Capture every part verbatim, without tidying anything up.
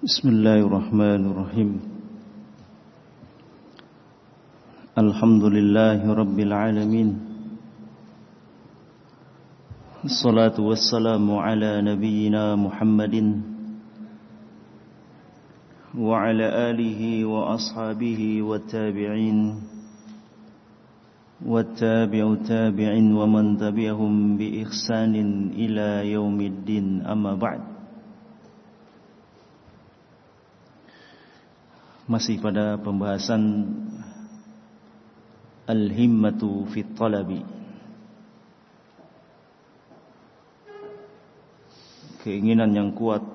Bismillahirrahmanirrahim. Alhamdulillahi rabbil alamin. Assalatu wassalamu ala nabiyyina Muhammadin wa ala alihi wa ashabihi wa tabi'in wa tabi'u tabi'in wa man tabi'ahum bi ihsanin ila yaumiddin, amma ba'd. Masih pada pembahasan Al-Himmatu fit Talabi, keinginan yang kuat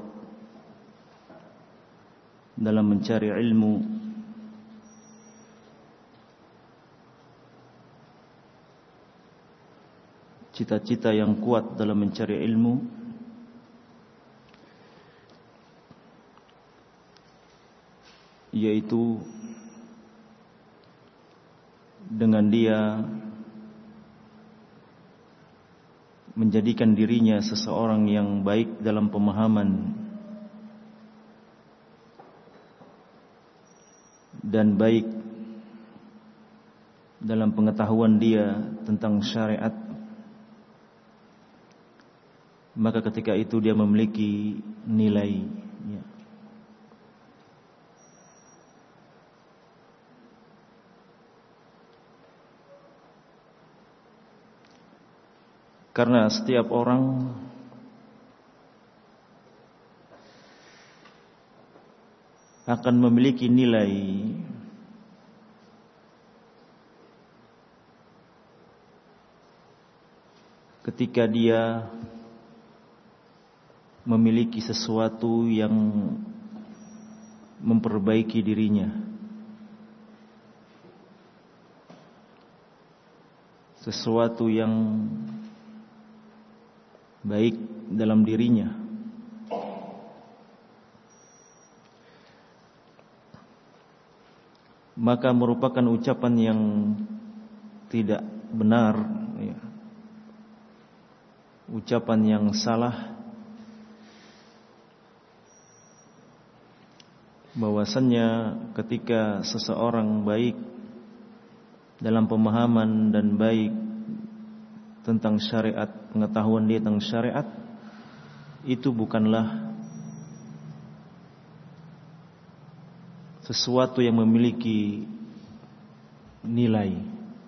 dalam mencari ilmu, cita-cita yang kuat dalam mencari ilmu, yaitu dengan dia menjadikan dirinya seseorang yang baik dalam pemahaman dan baik dalam pengetahuan dia tentang syariat, maka ketika itu dia memiliki nilai, ya. Karena setiap orang akan memiliki nilai ketika dia memiliki sesuatu yang memperbaiki dirinya, sesuatu yang baik dalam dirinya. Maka merupakan ucapan yang tidak benar, ya. Ucapan yang salah, bahwasannya ketika seseorang baik dalam pemahaman dan baik tentang syariat, pengetahuan dia tentang syariat, itu bukanlah sesuatu yang memiliki nilai.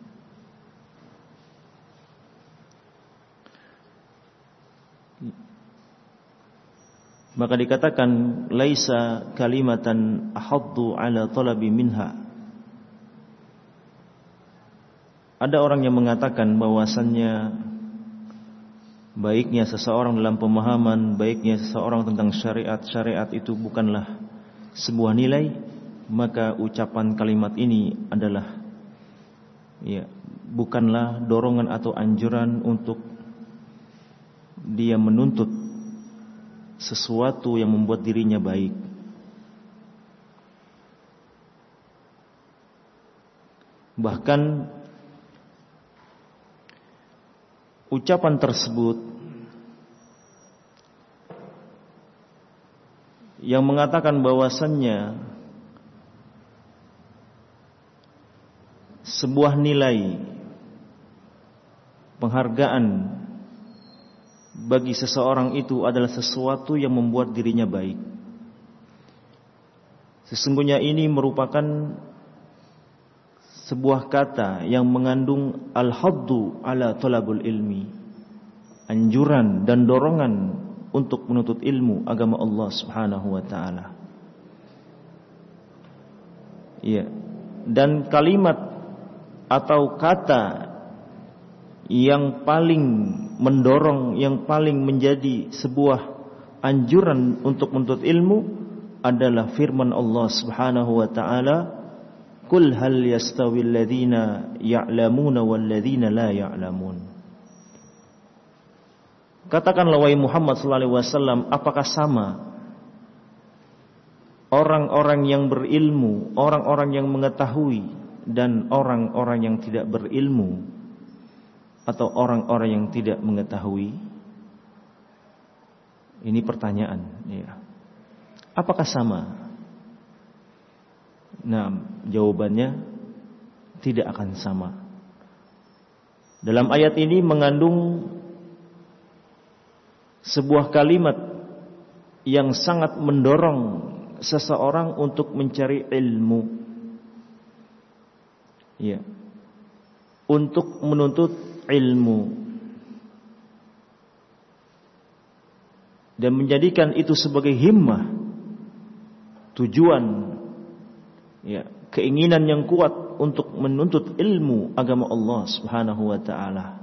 Maka dikatakan laisa kalimatan ahaddu ala talabi minha. Ada orang yang mengatakan bahwasannya baiknya seseorang dalam pemahaman, baiknya seseorang tentang syariat, syariat itu bukanlah sebuah nilai, maka ucapan kalimat ini adalah, ya, bukanlah dorongan atau anjuran untuk dia menuntut sesuatu yang membuat dirinya baik. Bahkan ucapan tersebut yang mengatakan bahwasannya sebuah nilai penghargaan bagi seseorang itu adalah sesuatu yang membuat dirinya baik. Sesungguhnya ini merupakan sebuah kata yang mengandung al-haddu ala talabul ilmi, anjuran dan dorongan untuk menuntut ilmu agama Allah Subhanahu wa taala. Iya. Dan kalimat atau kata yang paling mendorong, yang paling menjadi sebuah anjuran untuk menuntut ilmu adalah firman Allah Subhanahu wa taala, Qul hal yastawil ladzina ya'lamuna wal ladzina la ya'lamun. Katakanlah wahai Muhammad sallallahu alaihi wasallam, apakah sama orang-orang yang berilmu, orang-orang yang mengetahui, dan orang-orang yang tidak berilmu, atau orang-orang yang tidak mengetahui? Ini pertanyaan, ya. Apakah sama? Nah, jawabannya tidak akan sama. Dalam ayat ini mengandung sebuah kalimat yang sangat mendorong seseorang untuk mencari ilmu, ya, untuk menuntut ilmu, dan menjadikan itu sebagai himmah, tujuan, ya, keinginan yang kuat untuk menuntut ilmu agama Allah Subhanahu wa taala.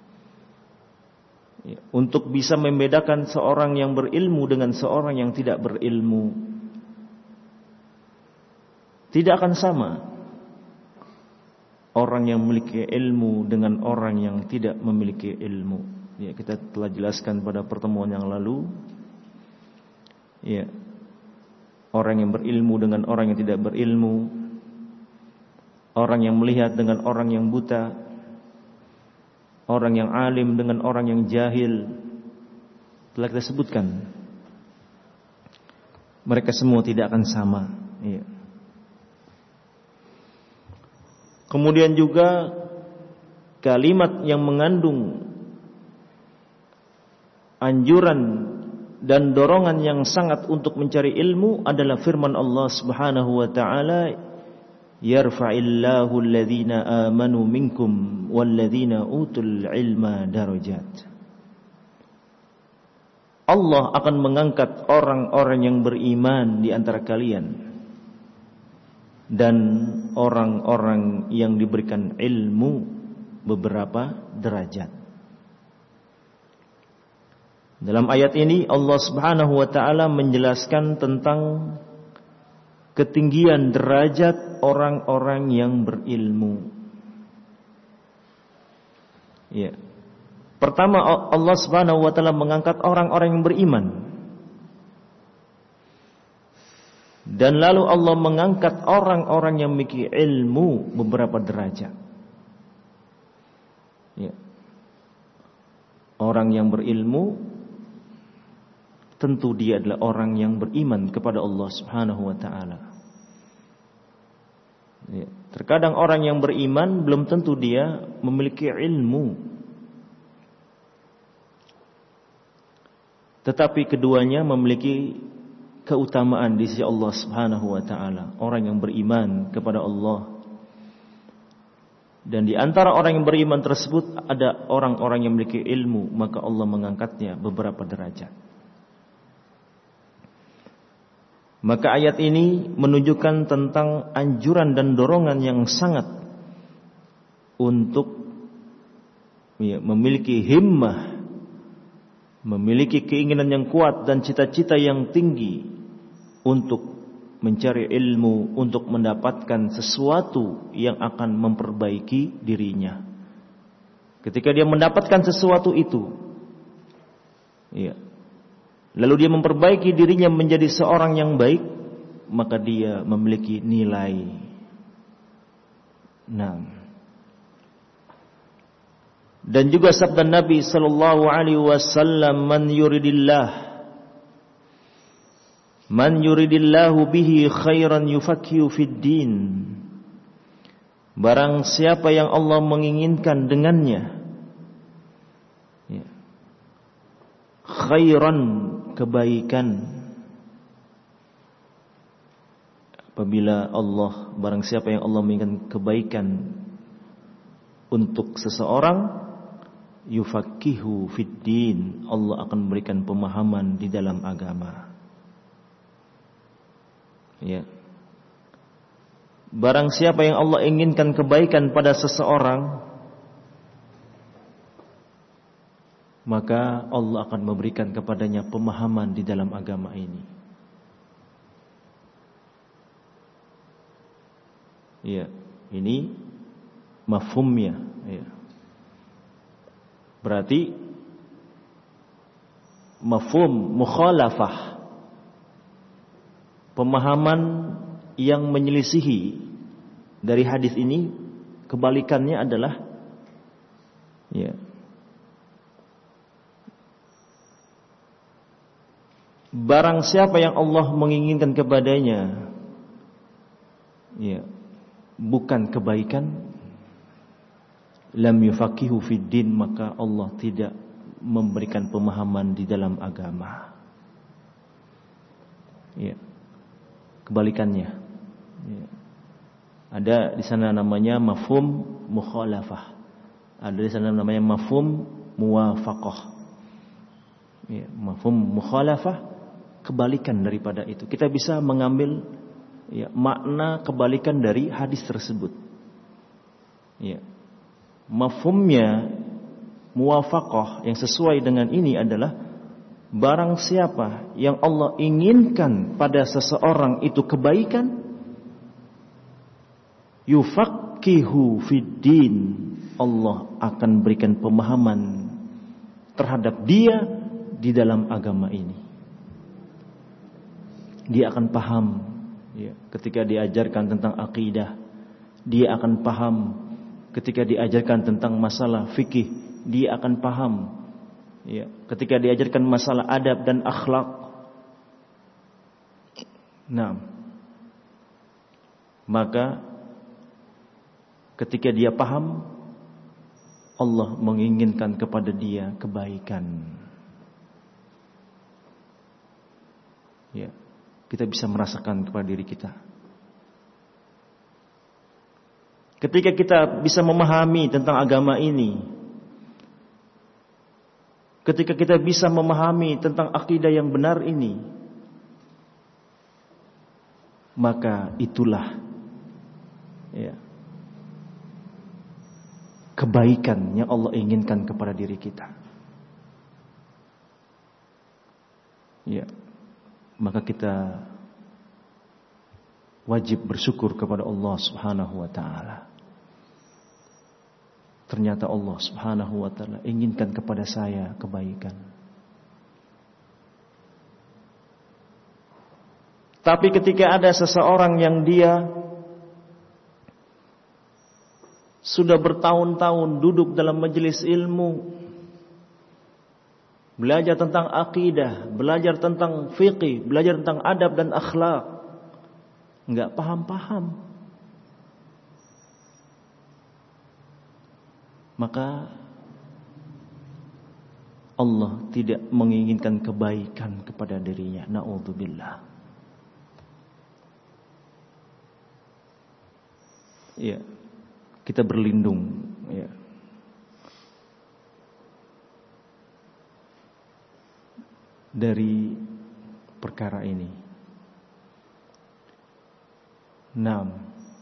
Ya, untuk bisa membedakan seorang yang berilmu dengan seorang yang tidak berilmu. Tidak akan sama orang yang memiliki ilmu dengan orang yang tidak memiliki ilmu. Ya, kita telah jelaskan pada pertemuan yang lalu. Ya, orang yang berilmu dengan orang yang tidak berilmu, orang yang melihat dengan orang yang buta, orang yang alim dengan orang yang jahil, telah kita sebutkan. Mereka semua tidak akan sama. Ya. Kemudian juga kalimat yang mengandung anjuran dan dorongan yang sangat untuk mencari ilmu adalah firman Allah Subhanahu wa taala, yarfa'illahu alladhina amanu minkum walladhina utul ilma darajat. Allah akan mengangkat orang-orang yang beriman di antara kalian dan orang-orang yang diberikan ilmu beberapa derajat. Dalam ayat ini Allah Subhanahu wa taala menjelaskan tentang ketinggian derajat orang-orang yang berilmu. Ya. Pertama, Allah Subhanahu wa taala mengangkat orang-orang yang beriman. Dan lalu Allah mengangkat orang-orang yang memiliki ilmu beberapa derajat. Ya. Orang yang berilmu tentu dia adalah orang yang beriman kepada Allah Subhanahu wa taala. Ya. Terkadang orang yang beriman belum tentu dia memiliki ilmu. Tetapi keduanya memiliki keutamaan di sisi Allah Subhanahu wa taala. Orang yang beriman kepada Allah, dan di antara orang yang beriman tersebut ada orang-orang yang memiliki ilmu, maka Allah mengangkatnya beberapa derajat. Maka ayat ini menunjukkan tentang anjuran dan dorongan yang sangat untuk ya, memiliki himmah, memiliki keinginan yang kuat dan cita-cita yang tinggi untuk mencari ilmu, untuk mendapatkan sesuatu yang akan memperbaiki dirinya. Ketika dia mendapatkan sesuatu itu, ya, lalu dia memperbaiki dirinya menjadi seorang yang baik, maka dia memiliki nilai. Nah, dan juga sabda Nabi sallallahu alaihi wasallam, man yuridillah man yuridillahu bihi khairan yufaqihu fid din. Barang siapa yang Allah menginginkan dengannya ya, khairan, kebaikan. Apabila Allah, barang siapa yang Allah menginginkan kebaikan untuk seseorang, yufaqihu fid din, Allah akan memberikan pemahaman di dalam agama. Ya. Barang siapa yang Allah inginkan kebaikan pada seseorang, maka Allah akan memberikan kepadanya pemahaman di dalam agama ini. Ya, ini mafhumnya. Ya. Berarti mafhum mukhalafah, pemahaman yang menyelisihi dari hadis ini, kebalikannya adalah ya, barang siapa yang Allah menginginkan kepadanya ya, bukan kebaikan, lam yufaqihu fid din, maka Allah tidak memberikan pemahaman di dalam agama. Ya. Kebalikannya. Ya. Ada di sana namanya mafhum mukhalafah. Ada di sana namanya mafhum muwafaqah. Ya, mafhum mukhalafah, kebalikan daripada itu. Kita bisa mengambil ya, makna kebalikan dari hadis tersebut. Ya. Mafhumnya muwafaqah yang sesuai dengan ini adalah barang siapa yang Allah inginkan pada seseorang itu kebaikan, yufaqihu fiddin, Allah akan berikan pemahaman terhadap dia di dalam agama ini. Dia akan paham ya, ketika diajarkan tentang akidah. Dia akan paham ketika diajarkan tentang masalah fikih. Dia akan paham ya, ketika diajarkan masalah adab dan akhlak. Nah, maka ketika dia paham, Allah menginginkan kepada dia kebaikan. Ya, kita bisa merasakan kepada diri kita. Ketika kita bisa memahami tentang agama ini, ketika kita bisa memahami tentang akidah yang benar ini, maka itulah ya, kebaikan yang Allah inginkan kepada diri kita. Ya, maka kita wajib bersyukur kepada Allah Subhanahu wa taala. Ternyata Allah Subhanahu wa taala inginkan kepada saya kebaikan. Tapi ketika ada seseorang yang dia sudah bertahun-tahun duduk dalam majelis ilmu, belajar tentang akidah, belajar tentang fikih, belajar tentang adab dan akhlak, enggak paham-paham, maka Allah tidak menginginkan kebaikan kepada dirinya. Na'udzubillah. Ya, kita berlindung ya, dari perkara ini. Naam.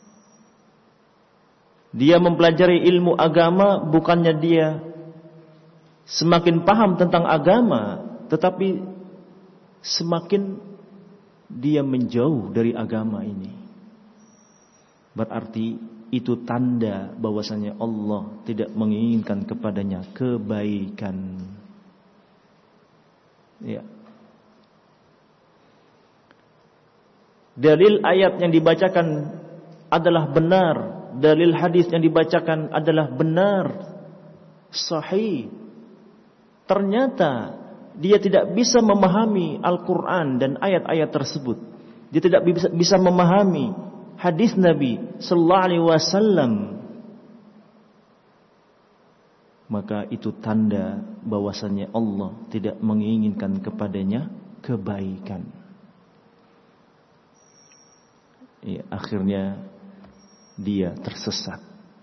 Dia mempelajari ilmu agama, bukannya dia semakin paham tentang agama, tetapi semakin dia menjauh dari agama ini. Berarti itu tanda bahwasanya Allah tidak menginginkan kepadanya kebaikan. Ya. Dalil ayat yang dibacakan adalah benar, dalil hadis yang dibacakan adalah benar, sahih. Ternyata dia tidak bisa memahami Al-Quran dan ayat-ayat tersebut. Dia tidak bisa, bisa memahami hadis Nabi Sallallahu Alaihi Wasallam. Maka itu tanda bahwasanya Allah tidak menginginkan kepadanya kebaikan. Ya, akhirnya dia tersesat,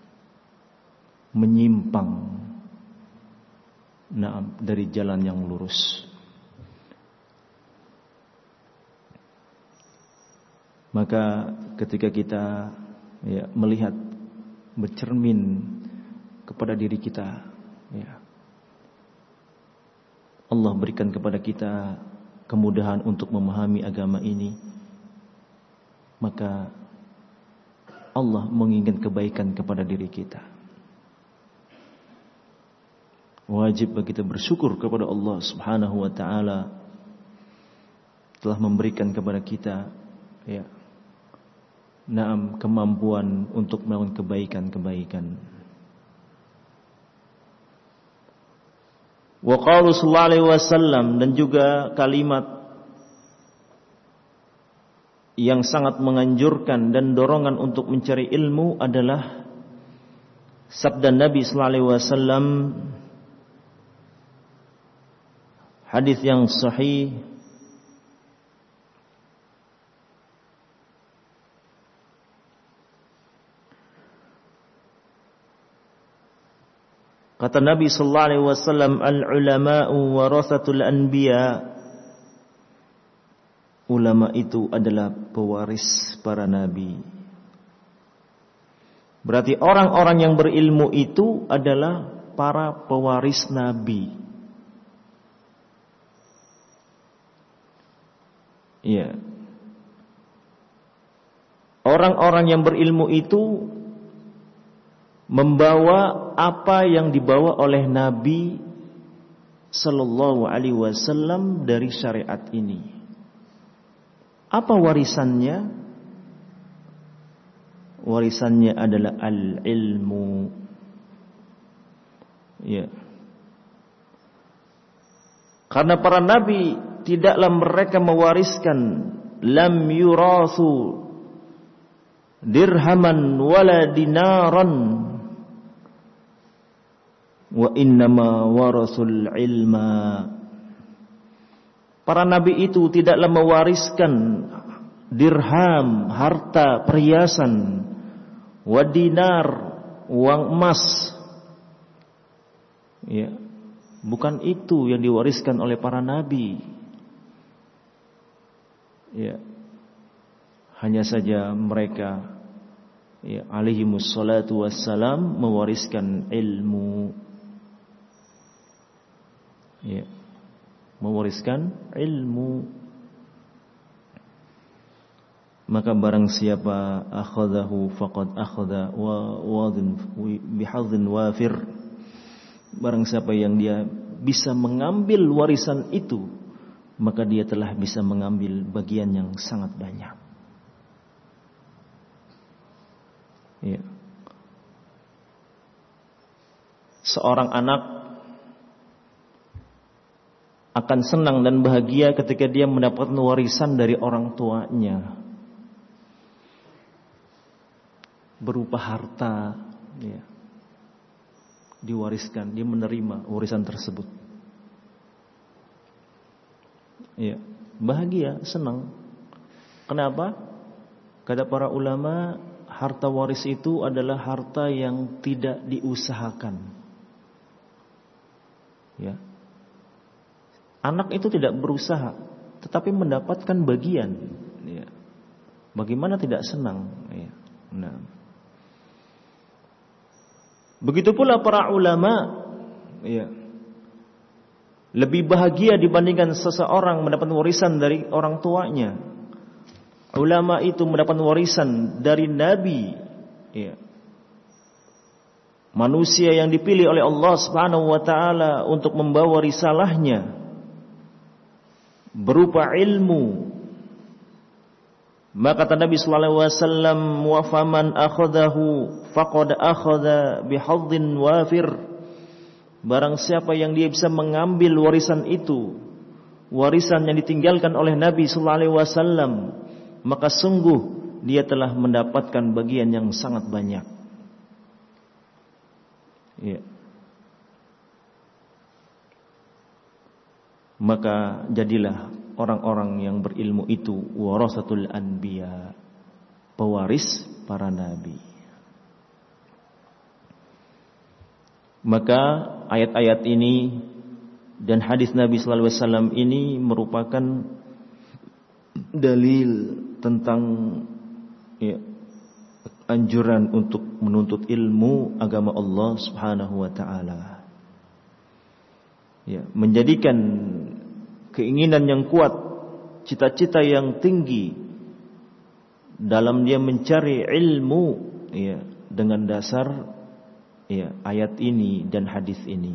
menyimpang nah, dari jalan yang lurus. Maka ketika kita ya, melihat, bercermin kepada diri kita, ya, Allah berikan kepada kita kemudahan untuk memahami agama ini, maka Allah menginginkan kebaikan kepada diri kita. Wajib bagi kita bersyukur kepada Allah Subhanahu wa taala telah memberikan kepada kita ya, naam, kemampuan untuk melakukan kebaikan-kebaikan. Wa qaulu sallallahu alaihi wasallam, dan juga kalimat yang sangat menganjurkan dan dorongan untuk mencari ilmu adalah sabda Nabi sallallahu alaihi wasallam, hadis yang sahih kata Nabi sallallahu alaihi wasallam, al-ulama'u warathatul anbiya. Ulama itu adalah pewaris para nabi. Berarti orang-orang yang berilmu itu adalah para pewaris nabi. Iya. Orang-orang yang berilmu itu membawa apa yang dibawa oleh Nabi sallallahu alaihi wasallam dari syariat ini. Apa warisannya? Warisannya adalah al-ilmu. Ya. Karena para nabi tidaklah mereka mewariskan, lam yurathu dirhaman wala dinaran, wa innama warasul ilma. Para nabi itu tidaklah mewariskan dirham, harta, perhiasan, wa dinar, uang emas. Ya, bukan itu yang diwariskan oleh para nabi. Ya. Hanya saja mereka, ya, alaihimus salatu wassalam, mewariskan ilmu. Ya. Mewariskan ilmu. Maka barang siapa akhadahu faqad akhadha wa wadin bihadzin wafir. Barang siapa yang dia bisa mengambil warisan itu, maka dia telah bisa mengambil bagian yang sangat banyak. Ya. Seorang anak akan senang dan bahagia ketika dia mendapatkan warisan dari orang tuanya berupa harta, ya, diwariskan, dia menerima warisan tersebut. Ya, bahagia, senang. Kenapa? Kata para ulama, harta waris itu adalah harta yang tidak diusahakan. Ya. Anak itu tidak berusaha, tetapi mendapatkan bagian. Ya. Bagaimana tidak senang? Ya. Nah. Begitu pula para ulama, ya, lebih bahagia dibandingkan seseorang mendapat warisan dari orang tuanya. Ulama itu mendapat warisan dari Nabi, ya. Manusia yang dipilih oleh Allah Subhanahu wa taala untuk membawa risalahnya berupa ilmu. Maka kata Nabi sallallahu alaihi wasallam, wa faman akhadahu faqad akhadha bihadzin wafir. Barang siapa yang dia bisa mengambil warisan itu, warisan yang ditinggalkan oleh Nabi sallallahu alaihi wasallam, maka sungguh dia telah mendapatkan bagian yang sangat banyak. Ya. Maka jadilah orang-orang yang berilmu itu warasatul anbiya, pewaris para nabi. Maka ayat-ayat ini dan hadis Nabi sallallahu alaihi wasallam ini merupakan dalil tentang, ya, anjuran untuk menuntut ilmu agama Allah Subhanahu wa taala. Ya, menjadikan keinginan yang kuat, cita-cita yang tinggi dalam dia mencari ilmu, ya, dengan dasar, ya, ayat ini dan hadis ini.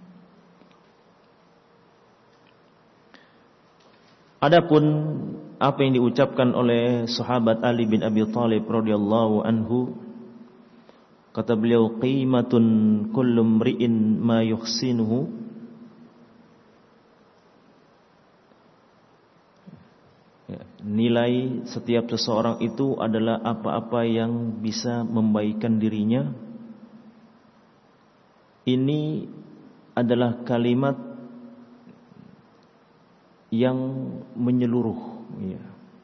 Adapun apa yang diucapkan oleh sahabat Ali bin Abi Thalib radhiyallahu anhu, kata beliau, qimatun kullu mri'in ma yuhsinuhu. Ya. nilai setiap seseorang itu adalah apa-apa yang bisa membaikkan dirinya. Ini adalah kalimat yang menyeluruh, ya.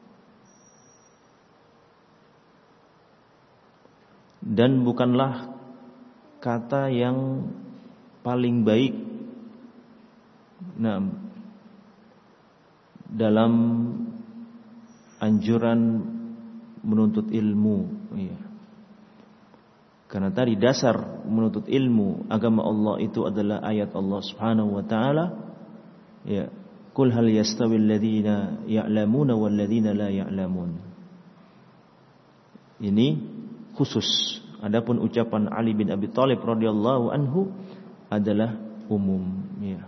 Dan bukanlah kata yang paling baik, nah, dalam anjuran menuntut ilmu, ya. Karena tadi dasar menuntut ilmu agama Allah itu adalah ayat Allah Subhanahu wa taala, ya, qul hal yastawil ladzina ya'lamuna wal ladzina la ya'lamun. Ini khusus. Adapun ucapan Ali bin Abi Thalib radhiyallahu anhu adalah umum, ya.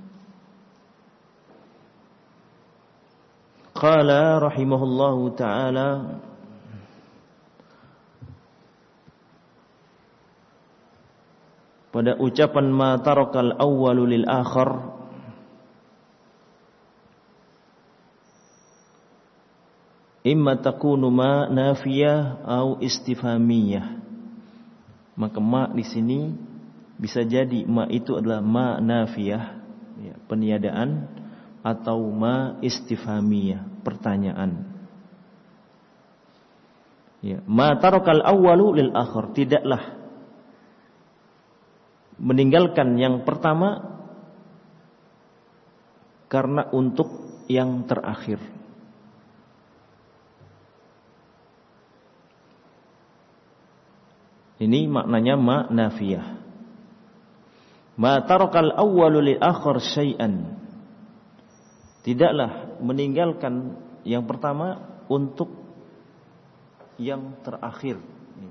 Qala rahimahullahu taala, pada ucapan ma tarakal awwalu lil akhar, imma takunu ma nafiyah au istifhamiyah. Maka ma di sini bisa jadi ma itu adalah ma nafiyah, ya, peniadaan, atau ma istifhamiyah, pertanyaan. Ya, ma tarakal awwalu lil akhar, tidaklah meninggalkan yang pertama karena untuk yang terakhir. Ini maknanya ma nafiyah. Ma tarakal awwalu lil akhar syai'an, tidaklah meninggalkan yang pertama untuk yang terakhir.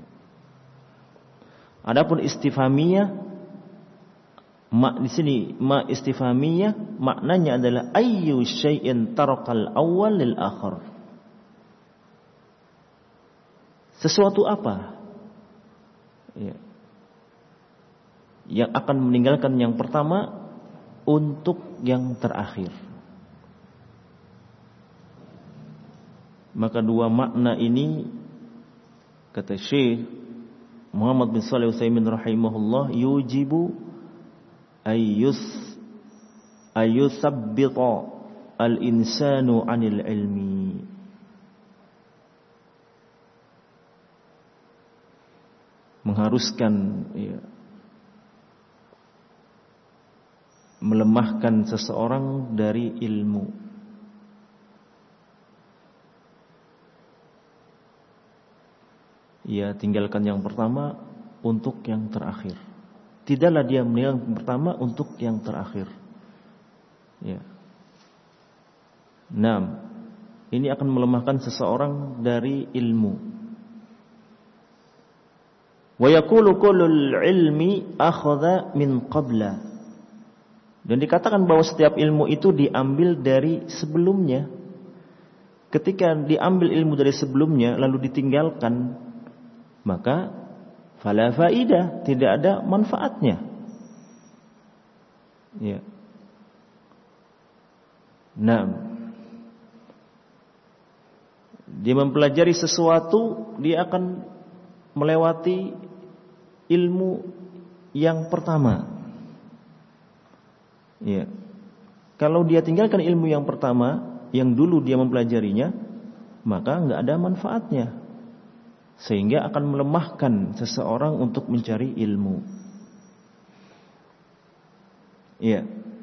Adapun istifhamiyah, ma di sini ma istifhamiyah maknanya adalah ayyu syai'in tarakal awwal lil akhar. Sesuatu apa, ya, yang akan meninggalkan yang pertama untuk yang terakhir. Maka dua makna ini, kata Syekh Muhammad bin Shalih Al-Utsaimin rahimahullah, yujibu ayyus ayyusabbita al-insanu 'anil ilmi. Mengharuskan, ya, melemahkan seseorang dari ilmu. Ya, tinggalkan yang pertama untuk yang terakhir. Tidaklah dia meninggalkan yang pertama untuk yang terakhir. Ya. Nah, ini akan melemahkan seseorang dari ilmu. Wa yaqulu kullul ilmi akhadha min qabla. Dan dikatakan bahwa setiap ilmu itu diambil dari sebelumnya. Ketika diambil ilmu dari sebelumnya lalu ditinggalkan, maka fala faidah, tidak ada manfaatnya. Ya. Nah, dia mempelajari sesuatu, dia akan melewati ilmu yang pertama. Ya. Kalau dia tinggalkan ilmu yang pertama, yang dulu dia mempelajarinya, maka enggak ada manfaatnya. Sehingga akan melemahkan seseorang untuk mencari ilmu. Ya.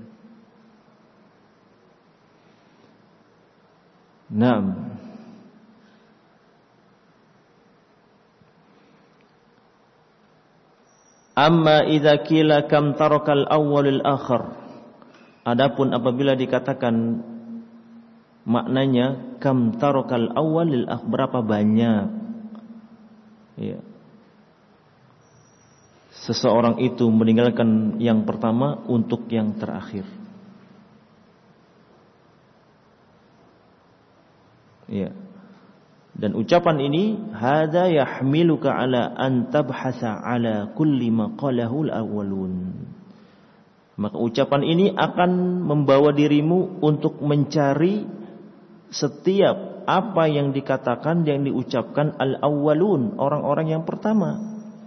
Naam. Amma idza qila kam tarakal awwalul akhar. Adapun apabila dikatakan maknanya kam tarakal awwalil akhar, berapa banyak, ya, seseorang itu meninggalkan yang pertama untuk yang terakhir. Ya. Dan ucapan ini hadza yahmiluka ala an tabhasa ala kulli ma qalahu al-awwalun. Maka ucapan ini akan membawa dirimu untuk mencari setiap apa yang dikatakan, yang diucapkan al-awwalun, orang-orang yang pertama.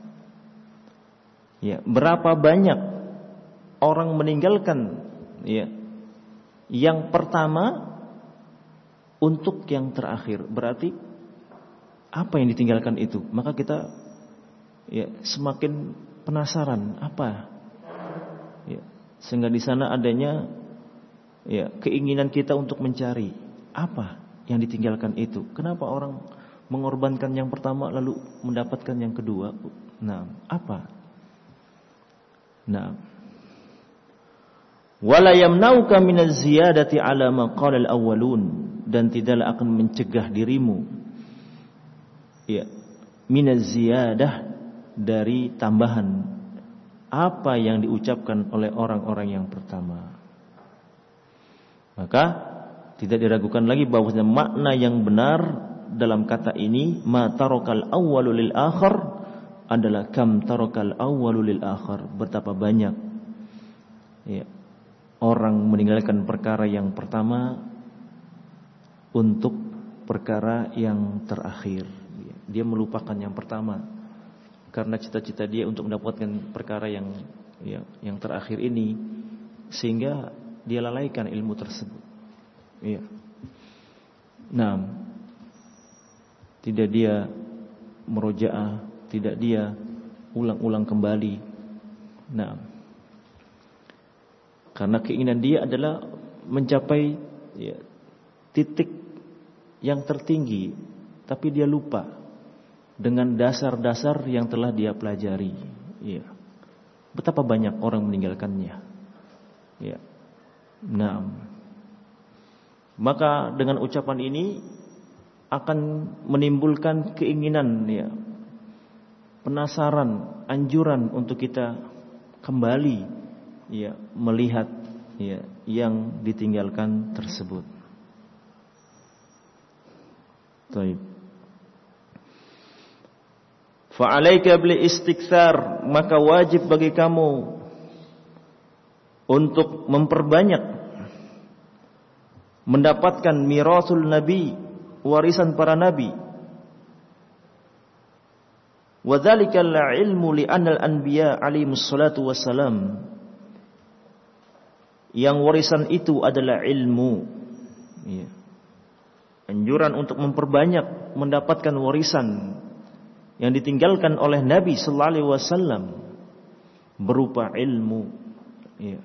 Ya, berapa banyak orang meninggalkan ya yang pertama untuk yang terakhir. Berarti apa yang ditinggalkan itu? Maka kita ya semakin penasaran apa ya, sehingga di sana adanya ya keinginan kita untuk mencari apa yang ditinggalkan itu. Kenapa orang mengorbankan yang pertama lalu mendapatkan yang kedua? Nah, apa? Nah, wala yamnauka minaz ziyadati ala ma qala al-awwalun, dan tidaklah akan mencegah dirimu ya minaz ziyadah, dari tambahan apa yang diucapkan oleh orang-orang yang pertama. Maka tidak diragukan lagi bahwa makna yang benar dalam kata ini, ma tarakal awwalu lil akhar, adalah kam tarakal awwalu lil akhar. Betapa banyak ya, orang meninggalkan perkara yang pertama untuk perkara yang terakhir. Dia melupakan yang pertama karena cita-cita dia untuk mendapatkan perkara yang ya, yang terakhir ini, sehingga dia lalaikan ilmu tersebut. Ya. Nah, tidak dia murojaah, tidak dia ulang-ulang kembali. Nah, karena keinginan dia adalah mencapai ya, titik yang tertinggi, tapi dia lupa dengan dasar-dasar yang telah dia pelajari. Ya. Betapa banyak orang meninggalkannya. Ya. Nah, maka dengan ucapan ini akan menimbulkan keinginan ya, penasaran, anjuran untuk kita kembali ya melihat ya yang ditinggalkan tersebut. Baik. Fa'alaika bil istiktsar, maka wajib bagi kamu untuk memperbanyak mendapatkan mirasul nabi, warisan para nabi. Wa dzalikal ilmu li anal anbiya alaihimus salatu wassalam. Yang warisan itu adalah ilmu. Ya. Anjuran untuk memperbanyak mendapatkan warisan yang ditinggalkan oleh Nabi sallallahu alaihi wasallam berupa ilmu. Ya.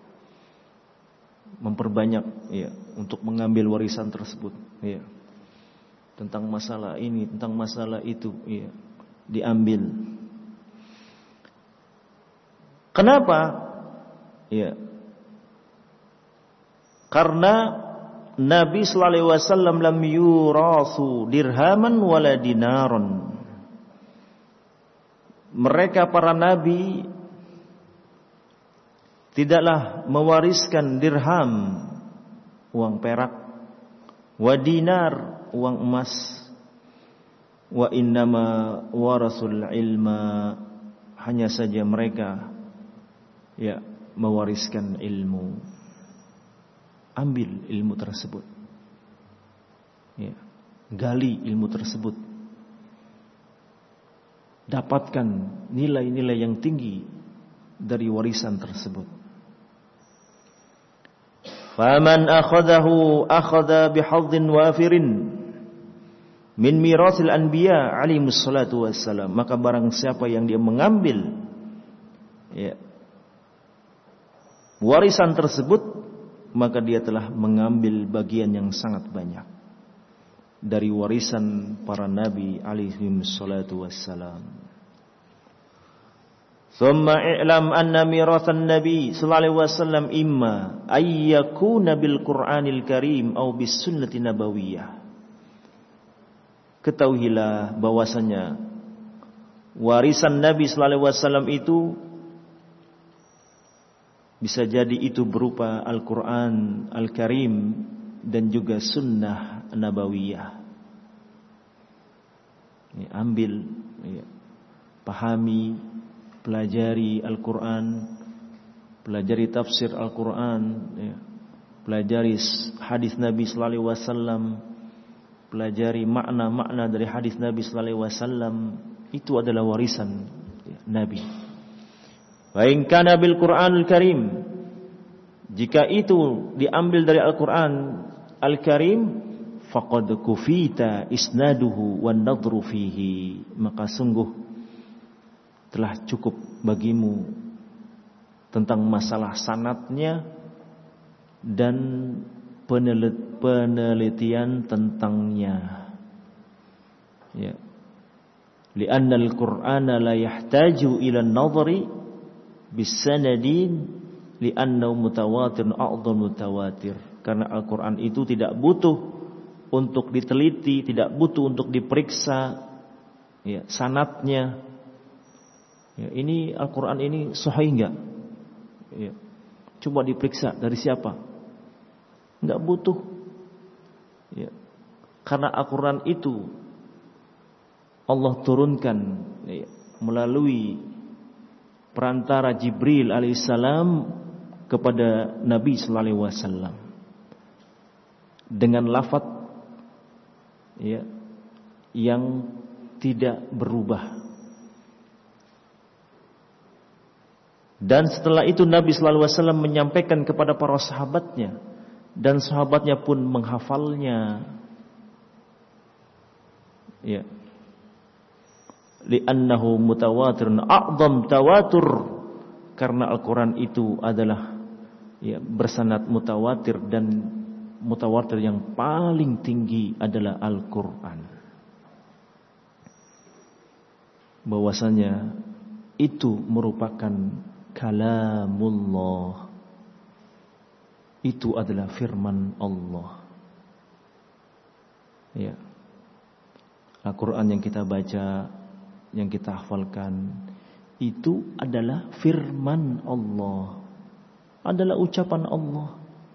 Memperbanyak ya untuk mengambil warisan tersebut. Ya. Tentang masalah ini, tentang masalah itu, ya, diambil. Kenapa? Ya. Karena Nabi sallallahu alaihi wasallam lam yurasu dirhaman wala dinaron. Mereka para nabi tidaklah mewariskan dirham, uang perak, wa dinar, uang emas, wa innama warasul ilma, hanya saja mereka ya mewariskan ilmu. Ambil ilmu tersebut ya, gali ilmu tersebut, dapatkan nilai-nilai yang tinggi dari warisan tersebut. Faman akhadahu akhadha bihadhin wafirin min mirasil anbiya alaihimus salatu wassalam. Maka barang siapa yang dia mengambil ya, warisan tersebut, maka dia telah mengambil bagian yang sangat banyak dari warisan para nabi alaihimus salatu wassalam. Thumma i'lam anna mirathan nabi sallallahu alaihi wasallam imma ay yakuna bil Qur'anil Karim aw bis sunnati nabawiyah. Ketahuilah bahwasanya warisan Nabi sallallahu alaihi wasallam itu bisa jadi itu berupa Al-Quran Al-Karim dan juga sunnah nabawiyah. Ya, ambil, ya, pahami, pelajari Al-Quran, pelajari tafsir Al-Quran, ya, pelajari hadis Nabi sallallahu alaihi wasallam, pelajari makna-makna dari hadis Nabi sallallahu alaihi wasallam, itu adalah warisan Nabi. Wa in kana bil Qur'anil Karim, jika itu diambil dari Al-Qur'an Al-Karim, faqad kufita isnaduhu wan nadhru fihi, maka sungguh telah cukup bagimu tentang masalah sanadnya dan penelitian tentangnya. Ya. Li'anna al-Qur'ana la yahtaju ila an-nadhri bis-sanadin li'annahu mutawatir a'dham mutawatir. Karena Al-Qur'an itu tidak butuh untuk diteliti, tidak butuh untuk diperiksa ya, sanadnya. Ya, ini Al-Qur'an ini sahih enggak? Ya. Coba diperiksa dari siapa? Enggak butuh. Ya. Karena Al-Qur'an itu Allah turunkan ya, melalui perantara Jibril alaihissalam kepada Nabi sallallahu alaihi wasallam dengan lafaz ya, yang tidak berubah. Dan setelah itu Nabi sallallahu alaihi wasallam menyampaikan kepada para sahabatnya, dan sahabatnya pun menghafalnya. Ya. Li'annahu mutawatirun a'dham tawatur, karena Al-Qur'an itu adalah ya, bersanad mutawatir, dan mutawatir yang paling tinggi adalah Al-Qur'an. Bahwasanya itu merupakan kalamullah. Itu adalah firman Allah. Ya. Al-Quran yang kita baca, yang kita hafalkan, itu adalah firman Allah, adalah ucapan Allah.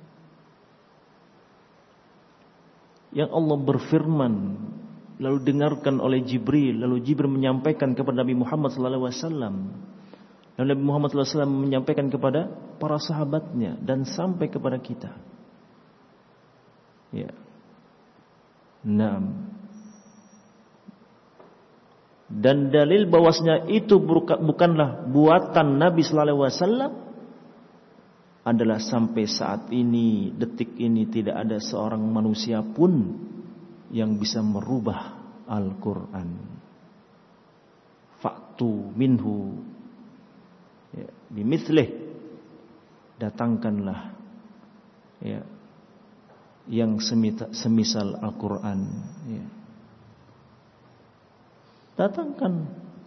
Yang Allah berfirman, lalu dengarkan oleh Jibril, lalu Jibril menyampaikan kepada Nabi Muhammad sallallahu alaihi wasallam. Dan Nabi Muhammad sallallahu alaihi wasallam menyampaikan kepada para sahabatnya dan sampai kepada kita. Ya. Naam. Dan dalil bahwasanya itu bukanlah buatan Nabi sallallahu alaihi wasallam adalah sampai saat ini, detik ini, tidak ada seorang manusia pun yang bisa merubah Al-Quran. Faktu minhu ya, bimithlih, datangkanlah ya, yang semisal Al-Quran ya. Datangkan.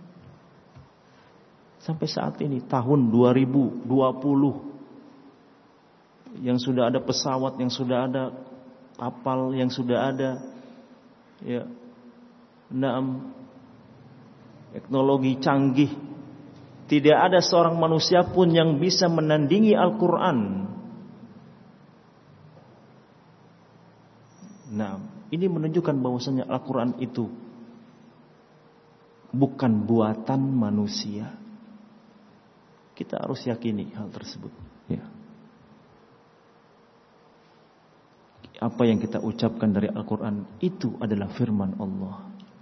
Sampai saat ini tahun dua ribu dua puluh, yang sudah ada pesawat, yang sudah ada kapal, yang sudah ada ya, naam, teknologi canggih, tidak ada seorang manusia pun yang bisa menandingi Al-Quran. Nah, ini menunjukkan bahwasanya Al-Quran itu bukan buatan manusia. Kita harus yakini hal tersebut. Ya. Apa yang kita ucapkan dari Al-Quran itu adalah firman Allah.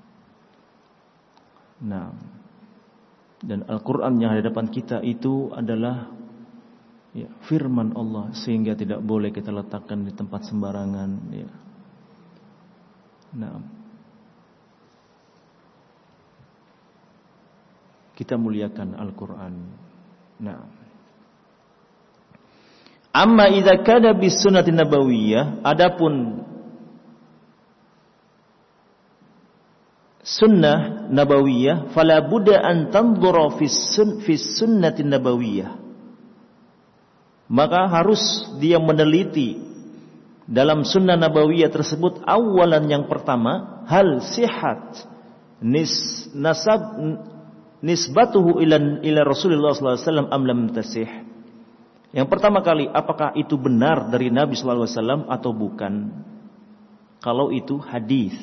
Nah, dan Al-Quran yang ada di depan kita itu adalah ya, firman Allah, sehingga tidak boleh kita letakkan di tempat sembarangan. Ya. Nah, kita muliakan Al-Quran. Nah, amma idza kana bis sunnati nabawiyah, adapun sunnah nabawiyah, fala budda an tanzura fis sun fis sunnati nabawiyah, maka harus dia meneliti dalam sunnah nabawiyah tersebut. Awalan, yang pertama, hal sihat nis nasab nisbatuhu ila ila Rasulullah sallallahu alaihi wasallam am lam tasih. Yang pertama kali, apakah itu benar dari Nabi sallallahu alaihi wasallam atau bukan? Kalau itu hadis.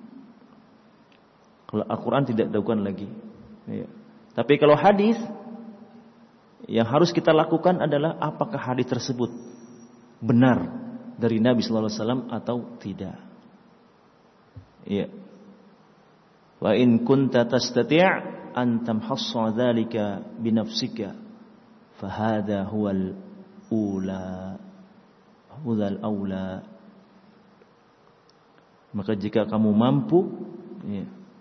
Kalau Al-Quran tidak dilakukan lagi. Ya. Tapi kalau hadis, yang harus kita lakukan adalah apakah hadis tersebut benar dari Nabi sallallahu alaihi wasallam atau tidak. Ya. Wa in kunta tastati' an tamhassa dzalika bi nafsika fa hadha huwal ula huwal aula. Maka jika kamu mampu ya,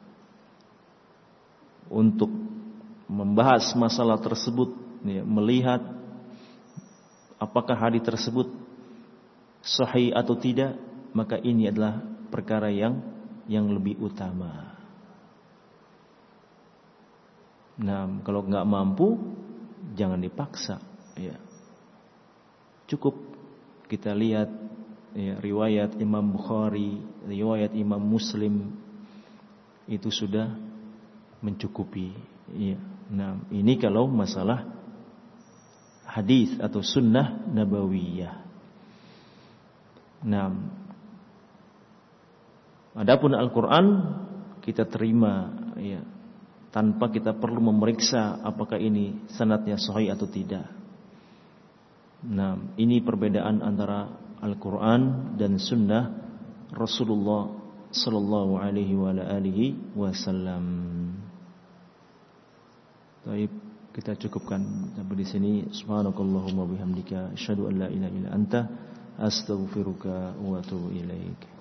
untuk membahas masalah tersebut, ya, melihat apakah hadis tersebut sahih atau tidak, maka ini adalah perkara yang yang lebih utama. Nah, kalau nggak mampu, jangan dipaksa. Ya. Cukup kita lihat ya, riwayat Imam Bukhari, riwayat Imam Muslim itu sudah mencukupi. Ya. Nah, ini kalau masalah hadis atau sunnah nabawiyah. Nah, adapun Al-Quran kita terima ya, tanpa kita perlu memeriksa apakah ini sanadnya sahih atau tidak. Nah, ini perbedaan antara Al-Quran dan Sunnah Rasulullah Sallallahu Alaihi Wasallam. Baik, kita cukupkan sampai di sini. Subhanakallahumma bihamdika, asyhadu an la ilaha illa anta, astaghfiruka wa atubu ilaik.